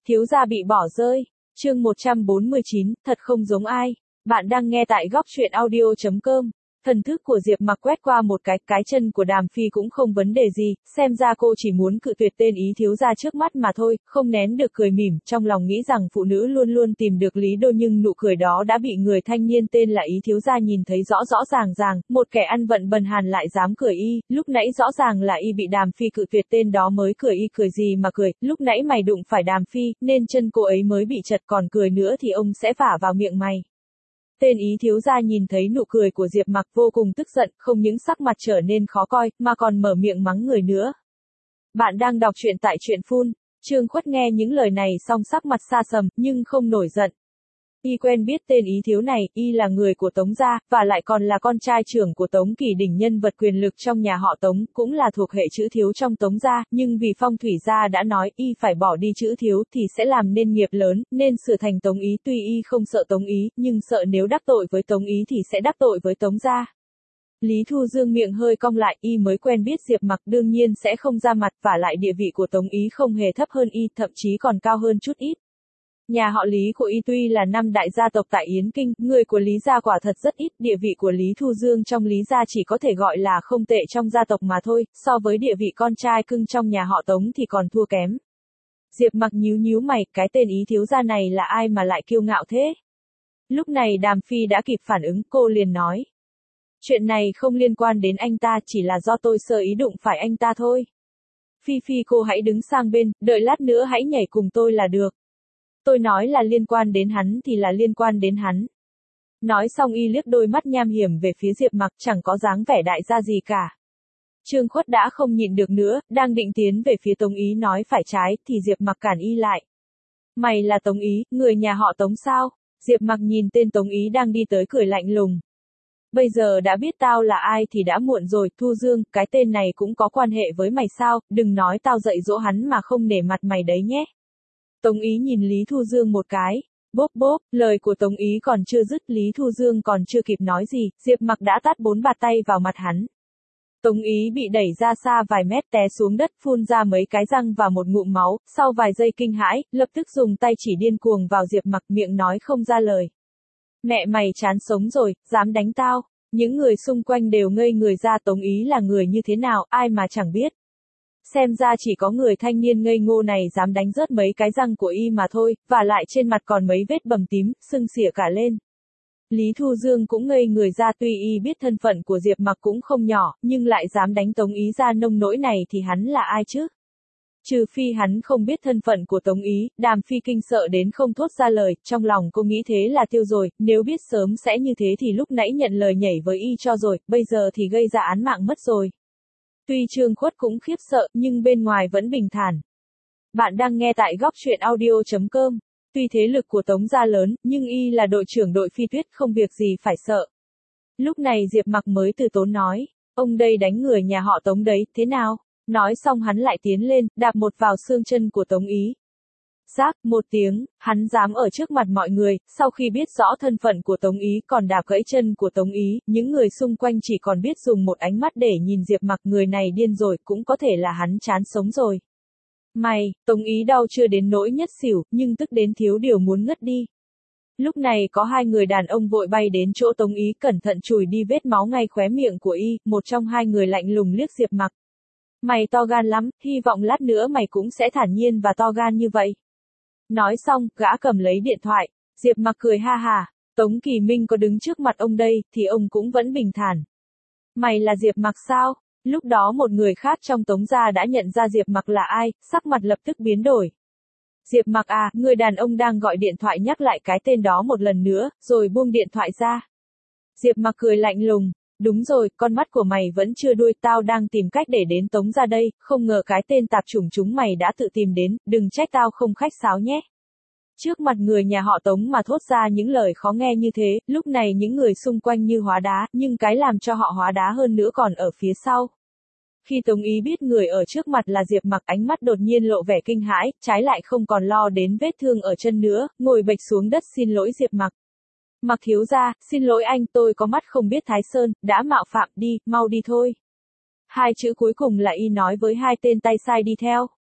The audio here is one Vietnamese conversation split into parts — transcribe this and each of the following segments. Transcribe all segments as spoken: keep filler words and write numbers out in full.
Thiếu gia bị bỏ rơi. Chương một trăm bốn mươi chín, thật không giống ai. Bạn đang nghe tại góc truyện audio chấm com. Thần thức của Diệp Mặc quét qua một cái, cái chân của Đàm Phi cũng không vấn đề gì, xem ra cô chỉ muốn cự tuyệt tên ý thiếu gia trước mắt mà thôi, không nén được cười mỉm, trong lòng nghĩ rằng phụ nữ luôn luôn tìm được lý đô, nhưng nụ cười đó đã bị người thanh niên tên là ý thiếu gia nhìn thấy rõ rõ ràng ràng, một kẻ ăn vận bần hàn lại dám cười y, lúc nãy rõ ràng là y bị Đàm Phi cự tuyệt, tên đó mới cười, y cười gì mà cười, lúc nãy mày đụng phải Đàm Phi, nên chân cô ấy mới bị chật, còn cười nữa thì ông sẽ vả vào miệng mày. Tên ý thiếu gia nhìn thấy nụ cười của Diệp Mặc vô cùng tức giận, không những sắc mặt trở nên khó coi, mà còn mở miệng mắng người nữa. Bạn đang đọc truyện tại truyện phun. Trương Khuất nghe những lời này xong sắc mặt xa sầm, nhưng không nổi giận. Y quen biết tên ý thiếu này, y là người của Tống gia, và lại còn là con trai trưởng của Tống Kỳ Đỉnh, nhân vật quyền lực trong nhà họ Tống, cũng là thuộc hệ chữ thiếu trong Tống gia, nhưng vì Phong Thủy gia đã nói y phải bỏ đi chữ thiếu thì sẽ làm nên nghiệp lớn, nên sửa thành Tống ý, tuy y không sợ Tống ý, nhưng sợ nếu đắc tội với Tống ý thì sẽ đắc tội với Tống gia. Lý Thu Dương miệng hơi cong lại, y mới quen biết Diệp Mặc đương nhiên sẽ không ra mặt, và lại địa vị của Tống ý không hề thấp hơn y, thậm chí còn cao hơn chút ít. Nhà họ Lý của y tuy là năm đại gia tộc tại Yến Kinh, người của Lý gia quả thật rất ít, địa vị của Lý Thu Dương trong Lý gia chỉ có thể gọi là không tệ trong gia tộc mà thôi, so với địa vị con trai cưng trong nhà họ Tống thì còn thua kém. Diệp Mặc nhíu nhíu mày, cái tên ý thiếu gia này là ai mà lại kiêu ngạo thế? Lúc này Đàm Phi đã kịp phản ứng, cô liền nói. Chuyện này không liên quan đến anh ta, chỉ là do tôi sơ ý đụng phải anh ta thôi. Phi Phi cô hãy đứng sang bên, đợi lát nữa hãy nhảy cùng tôi là được. Tôi nói là liên quan đến hắn thì là liên quan đến hắn. Nói xong y liếc đôi mắt nham hiểm về phía Diệp Mặc, chẳng có dáng vẻ đại gia gì cả. Trương Khuất đã không nhịn được nữa, đang định tiến về phía Tống ý nói phải trái, thì Diệp Mặc cản y lại. Mày là Tống ý, người nhà họ Tống sao? Diệp Mặc nhìn tên Tống ý đang đi tới cười lạnh lùng. Bây giờ đã biết tao là ai thì đã muộn rồi, Thu Dương, cái tên này cũng có quan hệ với mày sao, đừng nói tao dạy dỗ hắn mà không nể mặt mày đấy nhé. Tống ý nhìn Lý Thu Dương một cái, bốp bốp, lời của Tống ý còn chưa dứt, Lý Thu Dương còn chưa kịp nói gì, Diệp Mặc đã tát bốn bạt tay vào mặt hắn. Tống ý bị đẩy ra xa vài mét té xuống đất, phun ra mấy cái răng và một ngụm máu, sau vài giây kinh hãi, lập tức dùng tay chỉ điên cuồng vào Diệp Mặc, miệng nói không ra lời. Mẹ mày chán sống rồi, dám đánh tao. Những người xung quanh đều ngây người ra, Tống ý là người như thế nào, ai mà chẳng biết. Xem ra chỉ có người thanh niên ngây ngô này dám đánh rớt mấy cái răng của y mà thôi, và lại trên mặt còn mấy vết bầm tím, sưng xỉa cả lên. Lý Thu Dương cũng ngây người ra, tuy y biết thân phận của Diệp Mặc cũng không nhỏ, nhưng lại dám đánh Tống ý ra nông nỗi này thì hắn là ai chứ? Trừ phi hắn không biết thân phận của Tống ý, Đàm Phi kinh sợ đến không thốt ra lời, trong lòng cô nghĩ thế là tiêu rồi, nếu biết sớm sẽ như thế thì lúc nãy nhận lời nhảy với y cho rồi, bây giờ thì gây ra án mạng mất rồi. Tuy Trương Khuất cũng khiếp sợ, nhưng bên ngoài vẫn bình thản. Bạn đang nghe tại góc truyện audio chấm com. Tuy thế lực của Tống gia lớn, nhưng y là đội trưởng đội Phi Tuyết, không việc gì phải sợ. Lúc này Diệp Mặc mới từ tốn nói, ông đây đánh người nhà họ Tống đấy, thế nào? Nói xong hắn lại tiến lên, đạp một vào xương chân của Tống ý. Rác, một tiếng, hắn dám ở trước mặt mọi người, sau khi biết rõ thân phận của Tống ý còn đạp gãy chân của Tống ý, những người xung quanh chỉ còn biết dùng một ánh mắt để nhìn Diệp Mặc, người này điên rồi, cũng có thể là hắn chán sống rồi. Mày, Tống ý đau chưa đến nỗi ngất xỉu, nhưng tức đến thiếu điều muốn ngất đi. Lúc này có hai người đàn ông vội bay đến chỗ Tống ý, cẩn thận chùi đi vết máu ngay khóe miệng của y, một trong hai người lạnh lùng liếc Diệp Mặc. Mày to gan lắm, hy vọng lát nữa mày cũng sẽ thản nhiên và to gan như vậy. Nói xong, gã cầm lấy điện thoại, Diệp Mặc cười ha hà, Tống Kỳ Minh có đứng trước mặt ông đây, thì ông cũng vẫn bình thản. Mày là Diệp Mặc sao? Lúc đó một người khác trong Tống gia đã nhận ra Diệp Mặc là ai, sắc mặt lập tức biến đổi. Diệp Mặc à, người đàn ông đang gọi điện thoại nhắc lại cái tên đó một lần nữa, rồi buông điện thoại ra. Diệp Mặc cười lạnh lùng. Đúng rồi, con mắt của mày vẫn chưa đuôi, tao đang tìm cách để đến Tống gia đây, không ngờ cái tên tạp chủng chúng mày đã tự tìm đến, đừng trách tao không khách sáo nhé. Trước mặt người nhà họ Tống mà thốt ra những lời khó nghe như thế, lúc này những người xung quanh như hóa đá, nhưng cái làm cho họ hóa đá hơn nữa còn ở phía sau. Khi Tống ý biết người ở trước mặt là Diệp Mặc, ánh mắt đột nhiên lộ vẻ kinh hãi, trái lại không còn lo đến vết thương ở chân nữa, ngồi bệch xuống đất xin lỗi Diệp Mặc. Mặc thiếu gia, xin lỗi anh, tôi có mắt không biết Thái Sơn, đã mạo phạm, đi, mau đi thôi. Hai chữ cuối cùng là y nói với hai tên tay sai đi theo.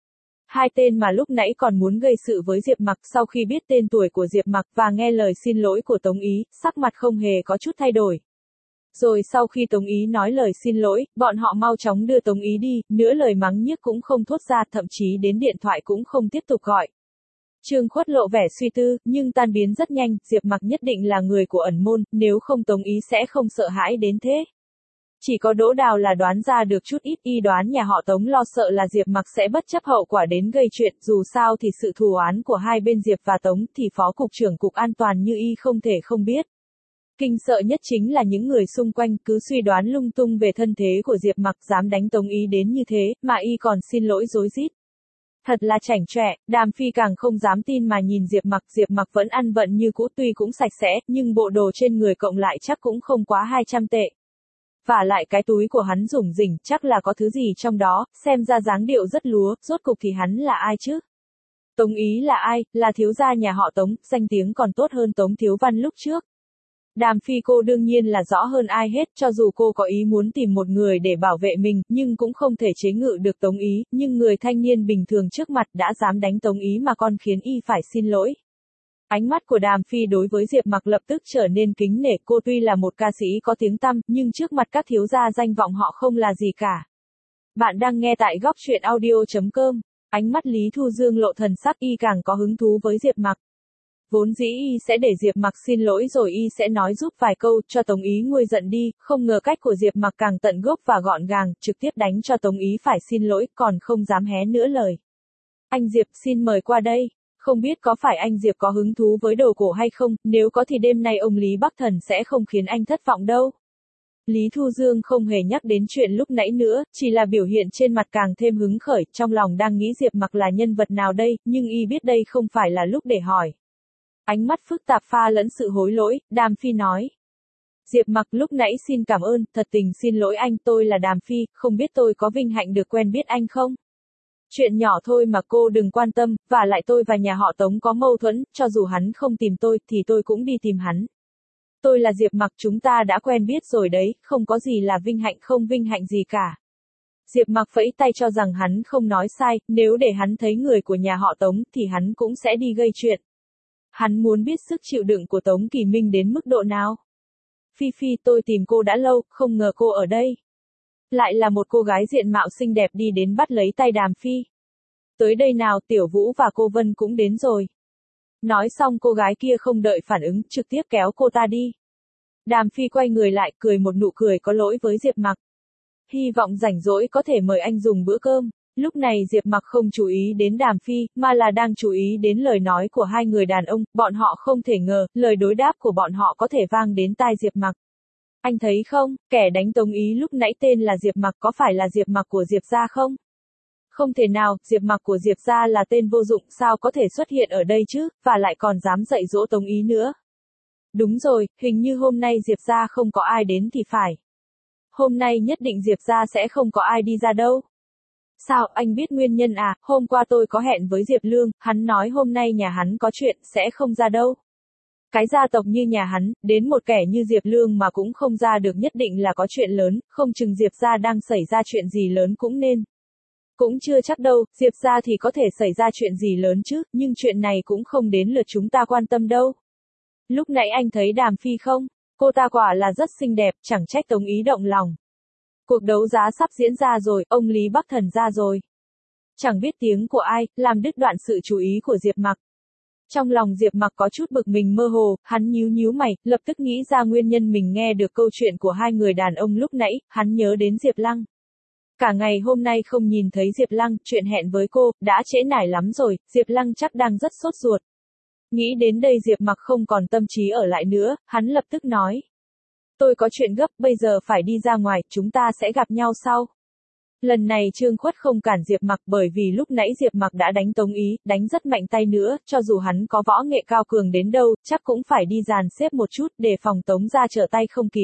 Hai tên mà lúc nãy còn muốn gây sự với Diệp Mặc sau khi biết tên tuổi của Diệp Mặc và nghe lời xin lỗi của Tống Ý, sắc mặt không hề có chút thay đổi. Rồi sau khi Tống Ý nói lời xin lỗi, bọn họ mau chóng đưa Tống Ý đi, nửa lời mắng nhiếc cũng không thốt ra, thậm chí đến điện thoại cũng không tiếp tục gọi. Trương Khuất lộ vẻ suy tư, nhưng tan biến rất nhanh, Diệp Mặc nhất định là người của ẩn môn, nếu không Tống Ý sẽ không sợ hãi đến thế. Chỉ có Đỗ Đào là đoán ra được chút ít, y đoán nhà họ Tống lo sợ là Diệp Mặc sẽ bất chấp hậu quả đến gây chuyện, dù sao thì sự thù oán của hai bên Diệp và Tống thì Phó Cục trưởng Cục An toàn như y không thể không biết. Kinh sợ nhất chính là những người xung quanh cứ suy đoán lung tung về thân thế của Diệp Mặc, dám đánh Tống Ý đến như thế, mà y còn xin lỗi rối rít. Thật là chảnh chọe, Đàm Phi càng không dám tin mà nhìn Diệp Mặc, Diệp Mặc vẫn ăn vận như cũ, tuy cũng sạch sẽ, nhưng bộ đồ trên người cộng lại chắc cũng không quá hai trăm tệ. Và lại cái túi của hắn rủng rỉnh, chắc là có thứ gì trong đó, xem ra dáng điệu rất lúa, rốt cục thì hắn là ai chứ? Tống Ý là ai? Là thiếu gia nhà họ Tống, danh tiếng còn tốt hơn Tống Thiếu Văn lúc trước. Đàm Phi cô đương nhiên là rõ hơn ai hết, cho dù cô có ý muốn tìm một người để bảo vệ mình, nhưng cũng không thể chế ngự được Tống Ý, nhưng người thanh niên bình thường trước mặt đã dám đánh Tống Ý mà còn khiến y phải xin lỗi. Ánh mắt của Đàm Phi đối với Diệp Mặc lập tức trở nên kính nể, cô tuy là một ca sĩ có tiếng tăm, nhưng trước mặt các thiếu gia danh vọng họ không là gì cả. Bạn đang nghe tại góc truyện audio chấm com, ánh mắt Lý Thu Dương lộ thần sắc, y càng có hứng thú với Diệp Mặc. Vốn dĩ y sẽ để Diệp Mặc xin lỗi rồi y sẽ nói giúp vài câu cho Tống Ý nguôi giận đi, không ngờ cách của Diệp Mặc càng tận gốc và gọn gàng, trực tiếp đánh cho Tống Ý phải xin lỗi, còn không dám hé nữa lời. Anh Diệp xin mời qua đây. Không biết có phải anh Diệp có hứng thú với đồ cổ hay không, nếu có thì đêm nay ông Lý Bắc Thần sẽ không khiến anh thất vọng đâu. Lý Thu Dương không hề nhắc đến chuyện lúc nãy nữa, chỉ là biểu hiện trên mặt càng thêm hứng khởi, trong lòng đang nghĩ Diệp Mặc là nhân vật nào đây, nhưng y biết đây không phải là lúc để hỏi. Ánh mắt phức tạp pha lẫn sự hối lỗi, Đàm Phi nói. Diệp Mặc lúc nãy xin cảm ơn, thật tình xin lỗi anh, tôi là Đàm Phi, không biết tôi có vinh hạnh được quen biết anh không? Chuyện nhỏ thôi mà cô đừng quan tâm, và lại tôi và nhà họ Tống có mâu thuẫn, cho dù hắn không tìm tôi, thì tôi cũng đi tìm hắn. Tôi là Diệp Mặc, chúng ta đã quen biết rồi đấy, không có gì là vinh hạnh không vinh hạnh gì cả. Diệp Mặc vẫy tay cho rằng hắn không nói sai, nếu để hắn thấy người của nhà họ Tống, thì hắn cũng sẽ đi gây chuyện. Hắn muốn biết sức chịu đựng của Tống Kỳ Minh đến mức độ nào. Phi Phi, tôi tìm cô đã lâu, không ngờ cô ở đây. Lại là một cô gái diện mạo xinh đẹp đi đến bắt lấy tay Đàm Phi. Tới đây nào, Tiểu Vũ và cô Vân cũng đến rồi. Nói xong cô gái kia không đợi phản ứng, trực tiếp kéo cô ta đi. Đàm Phi quay người lại, cười một nụ cười có lỗi với Diệp Mặc. Hy vọng rảnh rỗi có thể mời anh dùng bữa cơm. Lúc này Diệp Mặc không chú ý đến Đàm Phi, mà là đang chú ý đến lời nói của hai người đàn ông, bọn họ không thể ngờ, lời đối đáp của bọn họ có thể vang đến tai Diệp Mặc. Anh thấy không, kẻ đánh Tống Ý lúc nãy tên là Diệp Mặc, có phải là Diệp Mặc của Diệp gia không? Không thể nào, Diệp Mặc của Diệp gia là tên vô dụng, sao có thể xuất hiện ở đây chứ, và lại còn dám dạy dỗ Tống Ý nữa. Đúng rồi, hình như hôm nay Diệp gia không có ai đến thì phải. Hôm nay nhất định Diệp gia sẽ không có ai đi ra đâu. Sao, anh biết nguyên nhân à, hôm qua tôi có hẹn với Diệp Lương, hắn nói hôm nay nhà hắn có chuyện, sẽ không ra đâu. Cái gia tộc như nhà hắn, đến một kẻ như Diệp Lương mà cũng không ra được nhất định là có chuyện lớn, không chừng Diệp gia đang xảy ra chuyện gì lớn cũng nên. Cũng chưa chắc đâu, Diệp gia thì có thể xảy ra chuyện gì lớn chứ, nhưng chuyện này cũng không đến lượt chúng ta quan tâm đâu. Lúc nãy anh thấy Đàm Phi không? Cô ta quả là rất xinh đẹp, chẳng trách Tống Ý động lòng. Cuộc đấu giá sắp diễn ra rồi, ông Lý Bắc Thần ra rồi. Chẳng biết tiếng của ai, làm đứt đoạn sự chú ý của Diệp Mặc. Trong lòng Diệp Mặc có chút bực mình mơ hồ, hắn nhíu nhíu mày, lập tức nghĩ ra nguyên nhân mình nghe được câu chuyện của hai người đàn ông lúc nãy, hắn nhớ đến Diệp Lăng. Cả ngày hôm nay không nhìn thấy Diệp Lăng, chuyện hẹn với cô, đã trễ nải lắm rồi, Diệp Lăng chắc đang rất sốt ruột. Nghĩ đến đây Diệp Mặc không còn tâm trí ở lại nữa, hắn lập tức nói. Tôi có chuyện gấp, bây giờ phải đi ra ngoài, chúng ta sẽ gặp nhau sau. Lần này Trương Khuất không cản Diệp Mặc bởi vì lúc nãy Diệp Mặc đã đánh Tống Ý, đánh rất mạnh tay nữa, cho dù hắn có võ nghệ cao cường đến đâu, chắc cũng phải đi dàn xếp một chút để phòng Tống ra trở tay không kịp.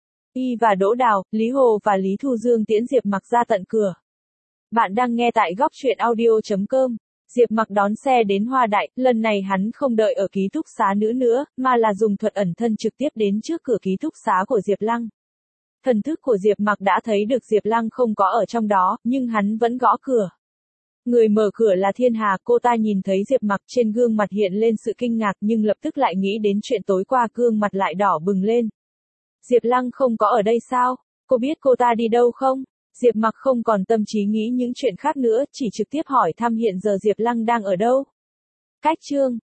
Y và Đỗ Đào, Lý Hồ và Lý Thu Dương tiễn Diệp Mặc ra tận cửa. Bạn đang nghe tại góc truyện audio chấm com. Diệp Mặc đón xe đến Hoa Đại, lần này hắn không đợi ở ký túc xá nữa nữa, mà là dùng thuật ẩn thân trực tiếp đến trước cửa ký túc xá của Diệp Lăng. Thần thức của Diệp Mặc đã thấy được Diệp Lăng không có ở trong đó, nhưng hắn vẫn gõ cửa. Người mở cửa là Thiên Hà, cô ta nhìn thấy Diệp Mặc trên gương mặt hiện lên sự kinh ngạc nhưng lập tức lại nghĩ đến chuyện tối qua gương mặt lại đỏ bừng lên. Diệp Lăng không có ở đây sao? Cô biết cô ta đi đâu không? Diệp Mặc không còn tâm trí nghĩ những chuyện khác nữa, chỉ trực tiếp hỏi thăm hiện giờ Diệp Lăng đang ở đâu. Cách chương